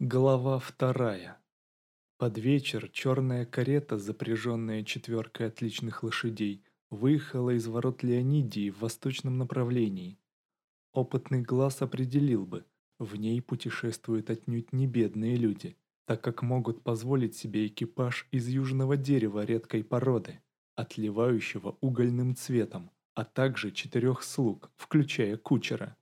Глава вторая. Под вечер черная карета, запряженная четверкой отличных лошадей, выехала из ворот Леонидии в восточном направлении. Опытный глаз определил бы, в ней путешествуют отнюдь не бедные люди, так как могут позволить себе экипаж из южного дерева редкой породы, отливающего угольным цветом, а также 4 слуг, включая кучера.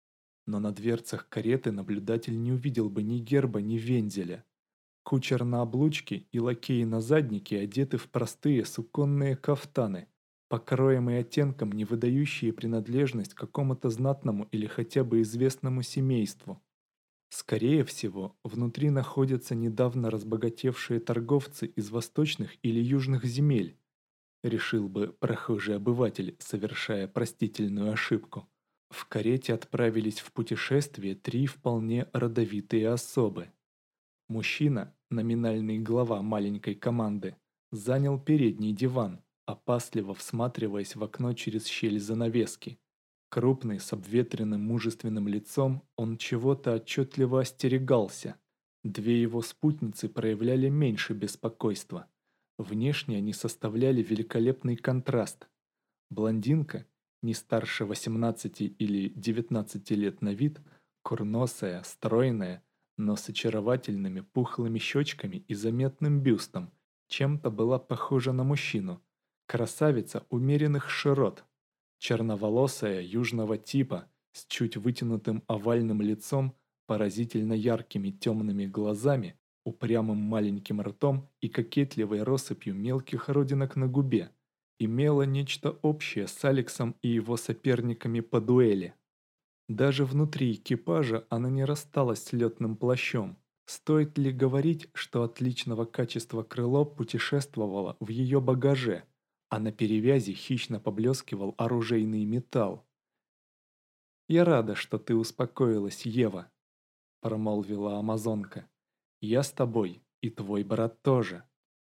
Но на дверцах кареты наблюдатель не увидел бы ни герба, ни вензеля. Кучер на облучке и лакеи на заднике одеты в простые суконные кафтаны, по кроям и оттенкам не выдающие принадлежность к какому-то знатному или хотя бы известному семейству. Скорее всего, внутри находятся недавно разбогатевшие торговцы из восточных или южных земель, решил бы прохожий обыватель, совершая простительную ошибку. В карете отправились в путешествие 3 вполне родовитые особы. Мужчина, номинальный глава маленькой команды, занял передний диван, опасливо всматриваясь в окно через щель занавески. Крупный, с обветренным мужественным лицом, он чего-то отчетливо остерегался. 2 его спутницы проявляли меньше беспокойства. Внешне они составляли великолепный контраст. Блондинка, не старше 18 или 19 лет на вид, курносая, стройная, но с очаровательными пухлыми щечками и заметным бюстом, чем-то была похожа на мужчину. Красавица умеренных широт, черноволосая, южного типа, с чуть вытянутым овальным лицом, поразительно яркими темными глазами, упрямым маленьким ртом и кокетливой россыпью мелких родинок на губе, имела нечто общее с Алексом и его соперниками по дуэли. Даже внутри экипажа она не рассталась с летным плащом. Стоит ли говорить, что отличного качества крыло путешествовало в ее багаже, а на перевязи хищно поблескивал оружейный металл? «Я рада, что ты успокоилась, Ева», — промолвила амазонка. «Я с тобой, и твой брат тоже».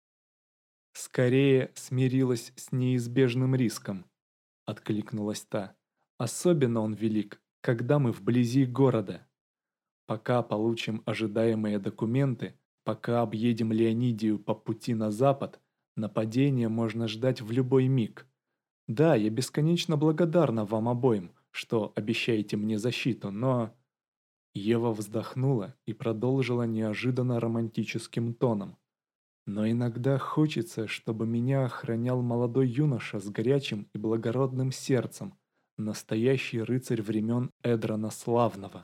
«Скорее смирилась с неизбежным риском», — откликнулась та. «Особенно он велик, когда мы вблизи города. Пока получим ожидаемые документы, пока объедем Леонидию по пути на запад, нападение можно ждать в любой миг. Да, я бесконечно благодарна вам обоим, что обещаете мне защиту, но...» Ева вздохнула и продолжила неожиданно романтическим тоном. «Но иногда хочется, чтобы меня охранял молодой юноша с горячим и благородным сердцем, настоящий рыцарь времен Эдрона Славного».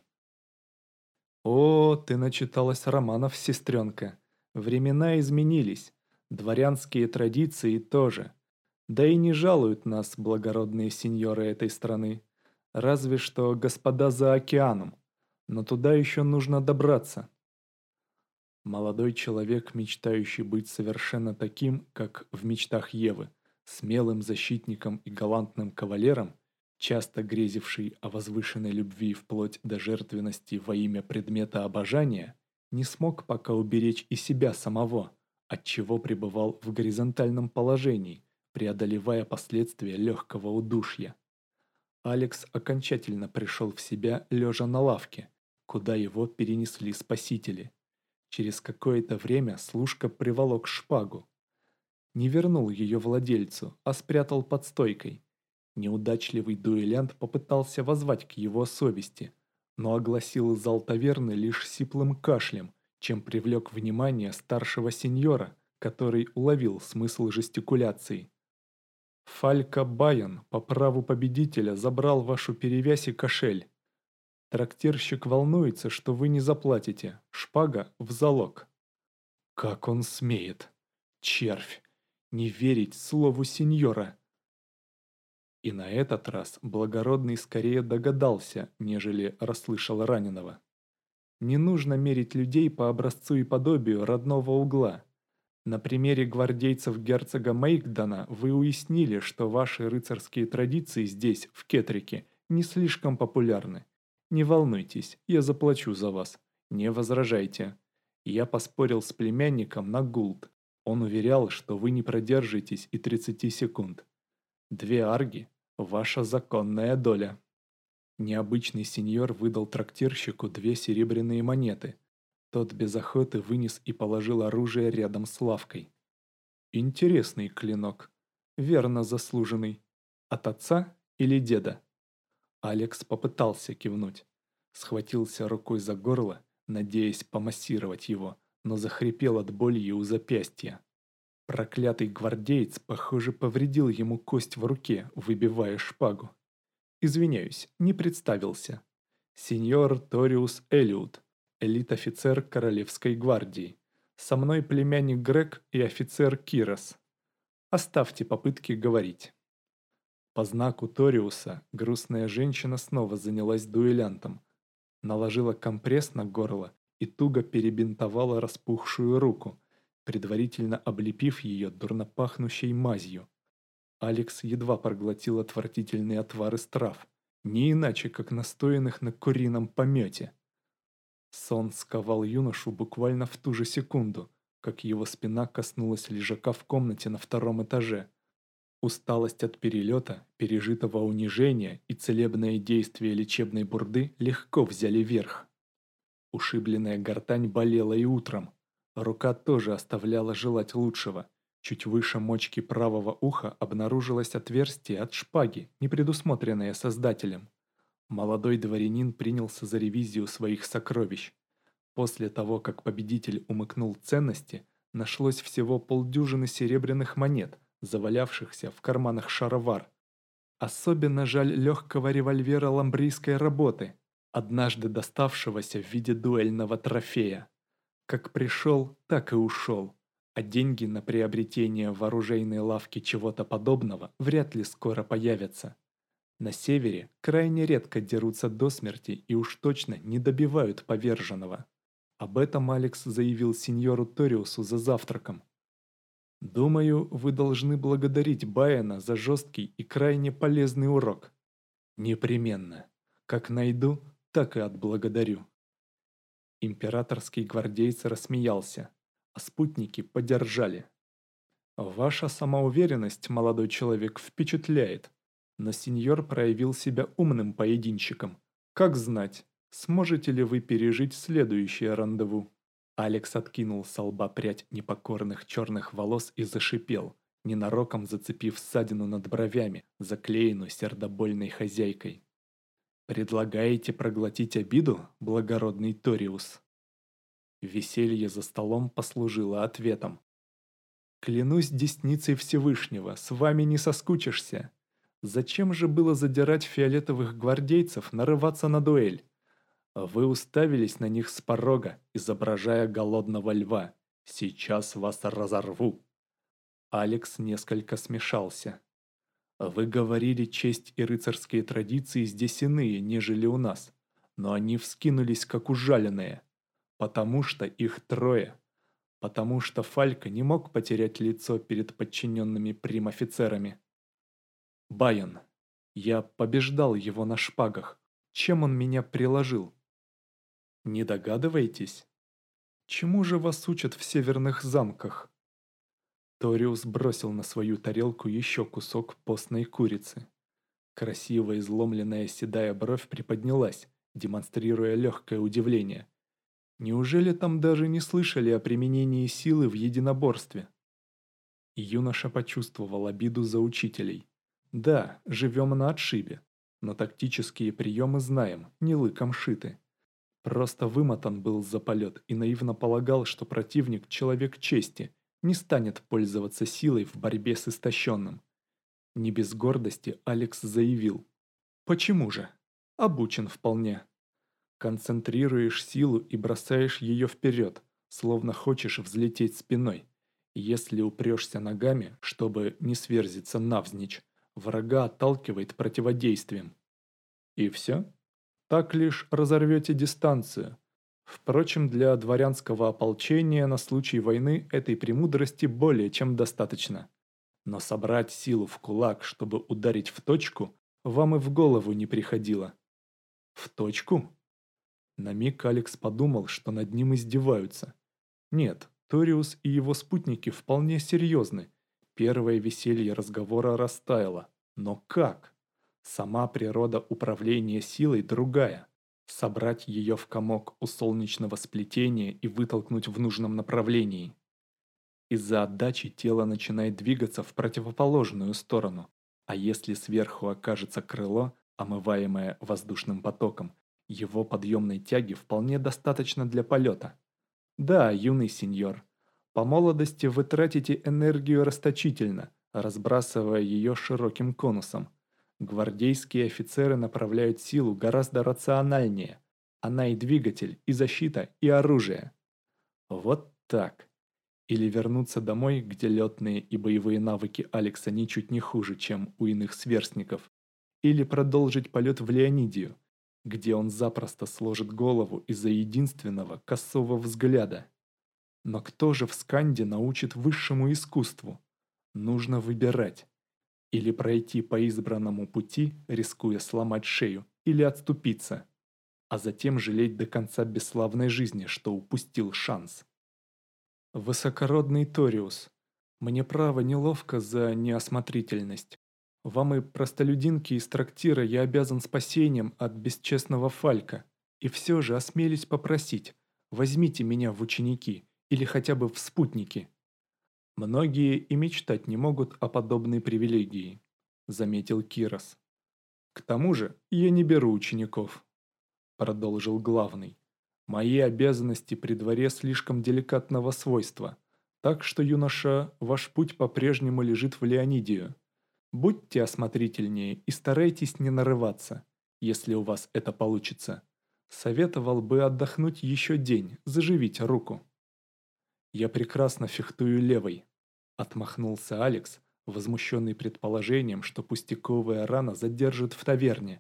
«О, ты начиталась романов, сестренка. Времена изменились, дворянские традиции тоже. Да и не жалуют нас благородные сеньоры этой страны. Разве что господа за океаном. Но туда еще нужно добраться». Молодой человек, мечтающий быть совершенно таким, как в мечтах Евы, смелым защитником и галантным кавалером, часто грезивший о возвышенной любви вплоть до жертвенности во имя предмета обожания, не смог пока уберечь и себя самого, отчего пребывал в горизонтальном положении, преодолевая последствия легкого удушья. Алекс окончательно пришел в себя лежа на лавке, куда его перенесли спасители. Через какое-то время служка приволок шпагу. Не вернул ее владельцу, а спрятал под стойкой. Неудачливый дуэлянт попытался воззвать к его совести, но огласил зал таверны лишь сиплым кашлем, чем привлек внимание старшего сеньора, который уловил смысл жестикуляции. «Фалька Байон по праву победителя забрал вашу перевязь и кошель. Трактирщик волнуется, что вы не заплатите. Шпага в залог». Как он смеет, червь, не верить слову сеньора? И на этот раз благородный скорее догадался, нежели расслышал раненого. Не нужно мерить людей по образцу и подобию родного угла. На примере гвардейцев герцога Мейкдона вы уяснили, что ваши рыцарские традиции здесь, в Кетрике, не слишком популярны. Не волнуйтесь, я заплачу за вас. Не возражайте. Я поспорил с племянником на гулд. Он уверял, что вы не продержитесь и 30 секунд. 2 арги – ваша законная доля. Необычный сеньор выдал трактирщику 2 серебряные монеты. Тот без охоты вынес и положил оружие рядом с лавкой. Интересный клинок, верно заслуженный. От отца или деда? Алекс попытался кивнуть. Схватился рукой за горло, надеясь помассировать его, но захрипел от боли у запястья. Проклятый гвардеец, похоже, повредил ему кость в руке, выбивая шпагу. Извиняюсь, не представился. Сеньор Ториус Элиут, элит-офицер Королевской гвардии. Со мной племянник Грег и офицер Кирос. Оставьте попытки говорить. По знаку Ториуса грустная женщина снова занялась дуэлянтом, наложила компресс на горло и туго перебинтовала распухшую руку, предварительно облепив ее дурнопахнущей мазью. Алекс едва проглотил отвратительный отвар из трав, не иначе, как настоянных на курином помете. Сон сковал юношу буквально в ту же секунду, как его спина коснулась лежака в комнате на втором этаже. Усталость от перелета, пережитого унижения и целебное действие лечебной бурды легко взяли верх. Ушибленная гортань болела и утром. Рука тоже оставляла желать лучшего. Чуть выше мочки правого уха обнаружилось отверстие от шпаги, не предусмотренное создателем. Молодой дворянин принялся за ревизию своих сокровищ. После того, как победитель умыкнул ценности, нашлось всего полдюжины серебряных монет, завалявшихся в карманах шаровар. Особенно жаль легкого револьвера ламбрийской работы, однажды доставшегося в виде дуэльного трофея. Как пришел, так и ушел, а деньги на приобретение в оружейной лавке чего-то подобного вряд ли скоро появятся. На севере крайне редко дерутся до смерти и уж точно не добивают поверженного. Об этом Алекс заявил сеньору Ториусу за завтраком. «Думаю, вы должны благодарить Байена за жесткий и крайне полезный урок. Непременно. Как найду, так и отблагодарю». Императорский гвардеец рассмеялся, а спутники поддержали. «Ваша самоуверенность, молодой человек, впечатляет, но сеньор проявил себя умным поединщиком. Как знать, сможете ли вы пережить следующее рандеву?» Алекс откинул со лба прядь непокорных черных волос и зашипел, ненароком зацепив ссадину над бровями, заклеенную сердобольной хозяйкой. «Предлагаете проглотить обиду, благородный Ториус?» Веселье за столом послужило ответом. «Клянусь десницей Всевышнего, с вами не соскучишься. Зачем же было задирать фиолетовых гвардейцев, нарываться на дуэль? Вы уставились на них с порога, изображая голодного льва. Сейчас вас разорву». Алекс несколько смешался. «Вы говорили, честь и рыцарские традиции здесь иные, нежели у нас, но они вскинулись как ужаленные, потому что их трое, потому что Фалька не мог потерять лицо перед подчиненными прим-офицерами. Байон, я побеждал его на шпагах, чем он меня приложил? Не догадываетесь? Чему же вас учат в северных замках?» Ториус бросил на свою тарелку еще кусок постной курицы. Красиво изломленная седая бровь приподнялась, демонстрируя легкое удивление. Неужели там даже не слышали о применении силы в единоборстве? Юноша почувствовал обиду за учителей. Да, живем на отшибе, но тактические приемы знаем, не лыком шиты. Просто вымотан был за полет и наивно полагал, что противник – человек чести, не станет пользоваться силой в борьбе с истощенным. Не без гордости Алекс заявил. «Почему же? Обучен вполне. Концентрируешь силу и бросаешь ее вперед, словно хочешь взлететь спиной. Если упрешься ногами, чтобы не сверзиться навзничь, врага отталкивает противодействием. И все? Так лишь разорвете дистанцию. Впрочем, для дворянского ополчения на случай войны этой премудрости более чем достаточно. Но собрать силу в кулак, чтобы ударить в точку, вам и в голову не приходило. В точку? На миг Алекс подумал, что над ним издеваются. Нет, Ториус и его спутники вполне серьезны. Первое веселье разговора растаяло. Но как? Сама природа управления силой другая. собрать ее в комок у солнечного сплетения и вытолкнуть в нужном направлении. Из-за отдачи тело начинает двигаться в противоположную сторону, а если сверху окажется крыло, омываемое воздушным потоком, его подъемной тяги вполне достаточно для полета. Да, юный сеньор, по молодости вы тратите энергию расточительно, разбрасывая ее широким конусом. Гвардейские офицеры направляют силу гораздо рациональнее. Она и двигатель, и защита, и оружие. Вот так. Или вернуться домой, где летные и боевые навыки Алекса ничуть не хуже, чем у иных сверстников. Или продолжить полет в Леонидию, где он запросто сложит голову из-за единственного косого взгляда. Но кто же в Сканде научит высшему искусству? Нужно выбирать. Или пройти по избранному пути, рискуя сломать шею, или отступиться, а затем жалеть до конца бесславной жизни, что упустил шанс. Высокородный Ториус, мне право неловко за неосмотрительность. Вам и простолюдинке из трактира я обязан спасением от бесчестного Фалька. И все же осмелюсь попросить, возьмите меня в ученики или хотя бы в спутники. Многие и мечтать не могут о подобной привилегии, заметил Кирос. К тому же я не беру учеников, продолжил главный. Мои обязанности при дворе слишком деликатного свойства, так что, юноша, ваш путь по-прежнему лежит в Леонидию. Будьте осмотрительнее и старайтесь не нарываться, если у вас это получится. Советовал бы отдохнуть еще день, заживить руку. Я прекрасно фехтую левой, отмахнулся Алекс, возмущенный предположением, что пустяковая рана задержит в таверне.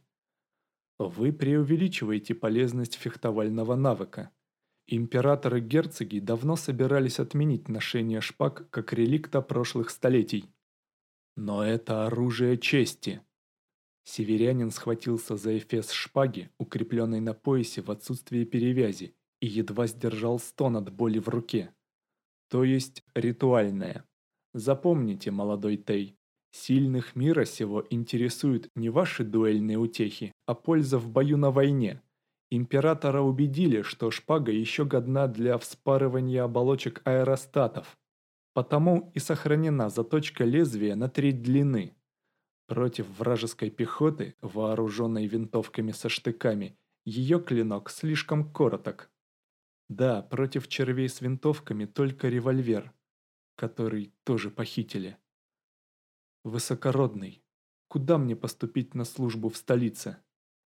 Вы преувеличиваете полезность фехтовального навыка. Императоры и герцоги давно собирались отменить ношение шпаг как реликта прошлых столетий. Но это оружие чести. Северянин схватился за эфес шпаги, укрепленной на поясе в отсутствие перевязи, и едва сдержал стон от боли в руке. То есть ритуальное. Запомните, молодой Тей, сильных мира сего интересуют не ваши дуэльные утехи, а польза в бою на войне. Императора убедили, что шпага еще годна для вспарывания оболочек аэростатов. Потому и сохранена заточка лезвия на треть длины. Против вражеской пехоты, вооруженной винтовками со штыками, ее клинок слишком короток. Да, против червей с винтовками только револьвер, который тоже похитили. Высокородный, куда мне поступить на службу в столице?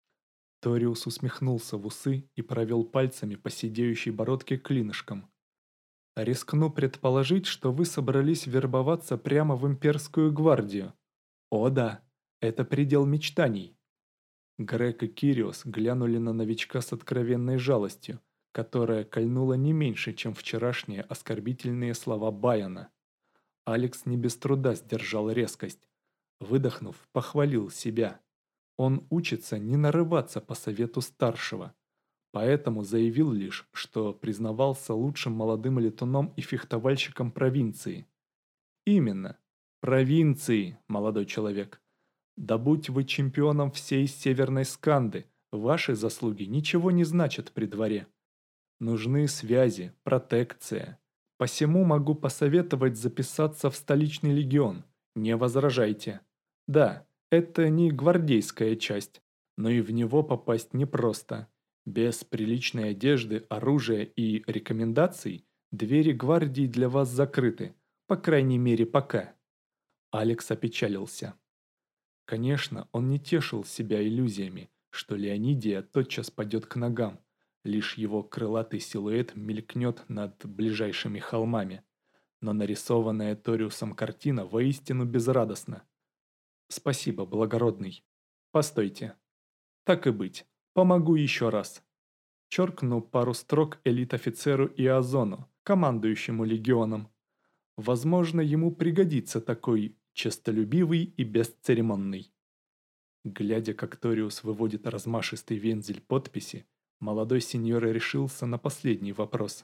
Ториус усмехнулся в усы и провел пальцами по сидеющей бородке клинышком. Рискну предположить, что вы собрались вербоваться прямо в имперскую гвардию. О да, это предел мечтаний. Грег и Кириос глянули на новичка с откровенной жалостью, которая кольнула не меньше, чем вчерашние оскорбительные слова Байана. Алекс не без труда сдержал резкость. Выдохнув, похвалил себя. Он учится не нарываться по совету старшего. Поэтому заявил лишь, что признавался лучшим молодым летуном и фехтовальщиком провинции. Именно. Провинции, молодой человек. Да будь вы чемпионом всей Северной Сканды, ваши заслуги ничего не значат при дворе. Нужны связи, протекция. Посему могу посоветовать записаться в столичный легион. Не возражайте. Да, это не гвардейская часть, но и в него попасть непросто. Без приличной одежды, оружия и рекомендаций двери гвардии для вас закрыты, по крайней мере пока. Алекс опечалился. Конечно, он не тешил себя иллюзиями, что Леонидия тотчас падет к ногам, лишь его крылатый силуэт мелькнет над ближайшими холмами. Но нарисованная Ториусом картина воистину безрадостна. Спасибо, благородный. Постойте. Так и быть, помогу еще раз. Черкну пару строк элит-офицеру Иозону, командующему легионом. Возможно, ему пригодится такой честолюбивый и бесцеремонный. Глядя, как Ториус выводит размашистый вензель подписи, молодой сеньор решился на последний вопрос.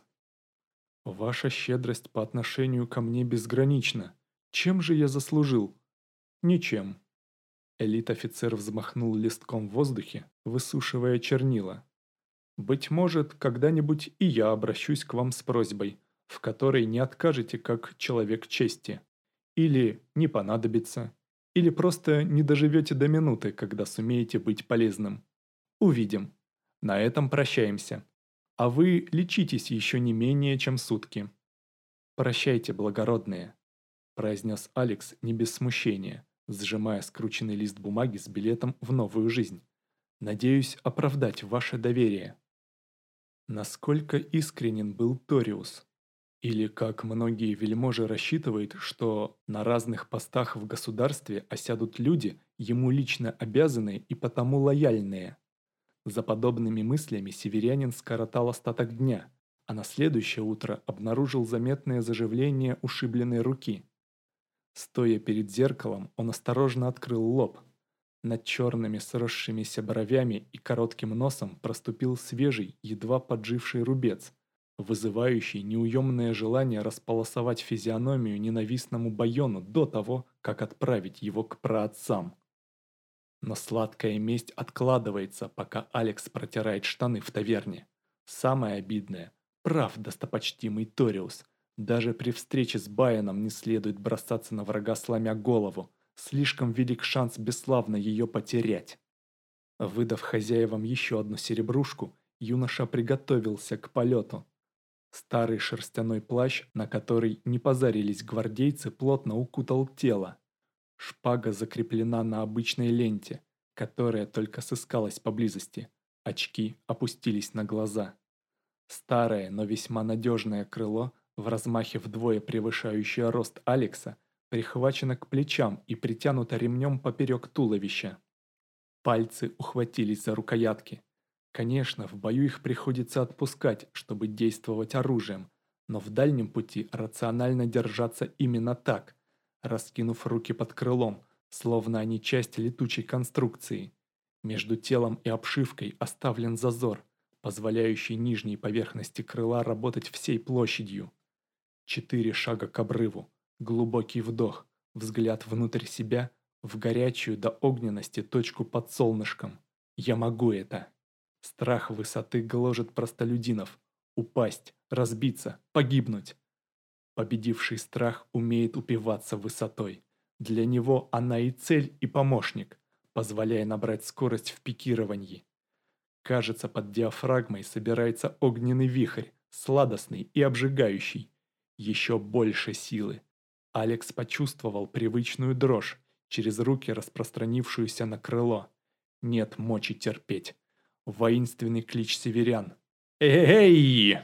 «Ваша щедрость по отношению ко мне безгранична. Чем же я заслужил?» «Ничем». Элит-офицер взмахнул листком в воздухе, высушивая чернила. Быть может, когда-нибудь и я обращусь к вам с просьбой, в которой не откажете как человек чести. Или не понадобится. Или просто не доживете до минуты, когда сумеете быть полезным. Увидим. На этом прощаемся. А вы лечитесь еще не менее чем сутки. Прощайте, благородные, произнес Алекс не без смущения, сжимая скрученный лист бумаги с билетом в новую жизнь. Надеюсь оправдать ваше доверие. Насколько искренен был Ториус? Или, как многие вельможи рассчитывают, что на разных постах в государстве осядут люди, ему лично обязанные и потому лояльные. За подобными мыслями северянин скоротал остаток дня, а на следующее утро обнаружил заметное заживление ушибленной руки. Стоя перед зеркалом, он осторожно открыл лоб. Над черными сросшимися бровями и коротким носом проступил свежий, едва подживший рубец, вызывающий неуемное желание располосовать физиономию ненавистному Байону до того, как отправить его к праотцам. Но сладкая месть откладывается, пока Алекс протирает штаны в таверне. Самое обидное – прав достопочтимый Ториус. Даже при встрече с Байоном не следует бросаться на врага, сломя голову. Слишком велик шанс бесславно ее потерять. Выдав хозяевам еще одну серебрушку, юноша приготовился к полету. Старый шерстяной плащ, на который не позарились гвардейцы, плотно укутал тело. Шпага закреплена на обычной ленте, которая только сыскалась поблизости. Очки опустились на глаза. Старое, но весьма надежное крыло, в размахе вдвое превышающее рост Алекса, прихвачено к плечам и притянуто ремнем поперек туловища. Пальцы ухватились за рукоятки. Конечно, в бою их приходится отпускать, чтобы действовать оружием, но в дальнем пути рационально держаться именно так, раскинув руки под крылом, словно они часть летучей конструкции. Между телом и обшивкой оставлен зазор, позволяющий нижней поверхности крыла работать всей площадью. 4 шага к обрыву, глубокий вдох, взгляд внутрь себя, в горячую до огненности точку под солнышком. Я могу это. Страх высоты гложет простолюдинов. Упасть, разбиться, погибнуть. Победивший страх умеет упиваться высотой. Для него она и цель, и помощник, позволяя набрать скорость в пикировании. Кажется, под диафрагмой собирается огненный вихрь, сладостный и обжигающий. Еще больше силы. Алекс почувствовал привычную дрожь, через руки распространившуюся на крыло. Нет мочи терпеть. Воинственный клич северян. «Эй!»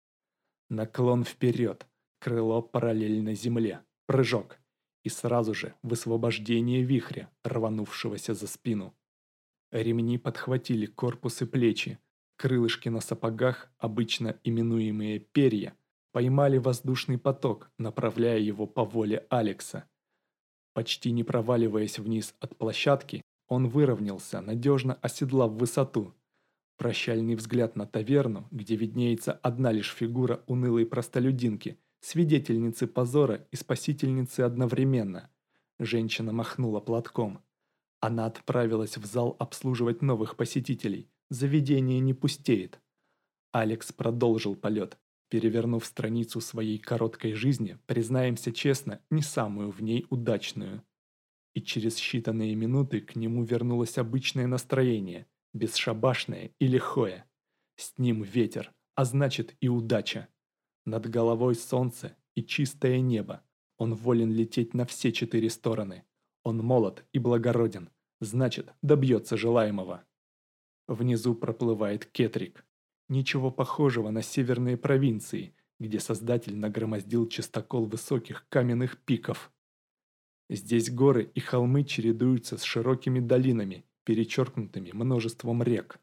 Наклон вперед, крыло параллельно земле, прыжок. И сразу же высвобождение вихря, рванувшегося за спину. Ремни подхватили корпус и плечи. Крылышки на сапогах, обычно именуемые перья, поймали воздушный поток, направляя его по воле Алекса. Почти не проваливаясь вниз от площадки, он выровнялся, надежно оседлав высоту. Прощальный взгляд на таверну, где виднеется одна лишь фигура унылой простолюдинки, свидетельницы позора и спасительницы одновременно. Женщина махнула платком. Она отправилась в зал обслуживать новых посетителей. Заведение не пустеет. Алекс продолжил полет. Перевернув страницу своей короткой жизни, признаемся честно, не самую в ней удачную. И через считанные минуты к нему вернулось обычное настроение, бесшабашное и лихое. С ним ветер, а значит и удача. Над головой солнце и чистое небо. Он волен лететь на все 4 стороны. Он молод и благороден, значит, добьется желаемого. Внизу проплывает Кетрик. Ничего похожего на северные провинции, где создатель нагромоздил чистокол высоких каменных пиков. Здесь горы и холмы чередуются с широкими долинами, перечеркнутыми множеством рек.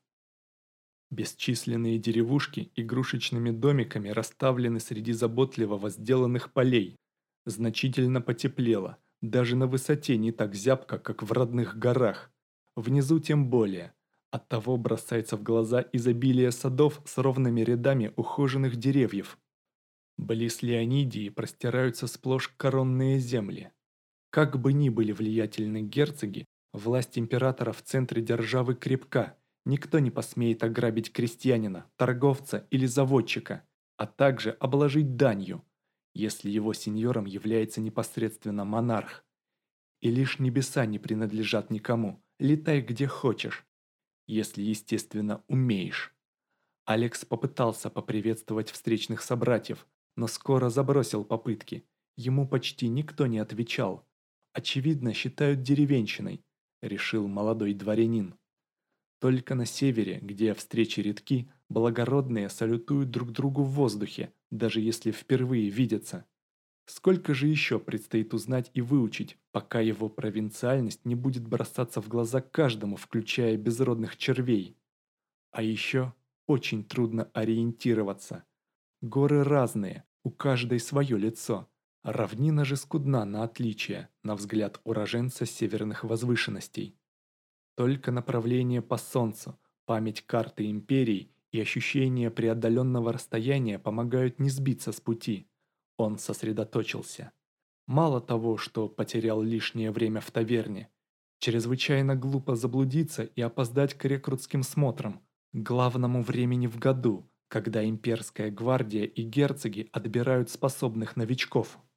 Бесчисленные деревушки игрушечными домиками расставлены среди заботливо возделанных полей. Значительно потеплело, даже на высоте не так зябко, как в родных горах. Внизу тем более. Оттого бросается в глаза изобилие садов с ровными рядами ухоженных деревьев. Близ Леонидии простираются сплошь коронные земли. Как бы ни были влиятельны герцоги, власть императора в центре державы крепка, Никто не посмеет ограбить крестьянина, торговца или заводчика, а также обложить данью, если его сеньором является непосредственно монарх. И лишь небеса не принадлежат никому, летай где хочешь, если, естественно, умеешь. Алекс попытался поприветствовать встречных собратьев, но скоро забросил попытки. Ему почти никто не отвечал. Очевидно, считают деревенщиной, решил молодой дворянин. Только на севере, где встречи редки, благородные салютуют друг другу в воздухе, даже если впервые видятся. Сколько же еще предстоит узнать и выучить, пока его провинциальность не будет бросаться в глаза каждому, включая безродных червей. А еще очень трудно ориентироваться. Горы разные, у каждой свое лицо. Равнина же скудна на отличия, на взгляд уроженца северных возвышенностей. Только направление по солнцу, память карты империи и ощущение преодоленного расстояния помогают не сбиться с пути. Он сосредоточился. Мало того, что потерял лишнее время в таверне, чрезвычайно глупо заблудиться и опоздать к рекрутским смотрам, главному времени в году, когда имперская гвардия и герцоги отбирают способных новичков.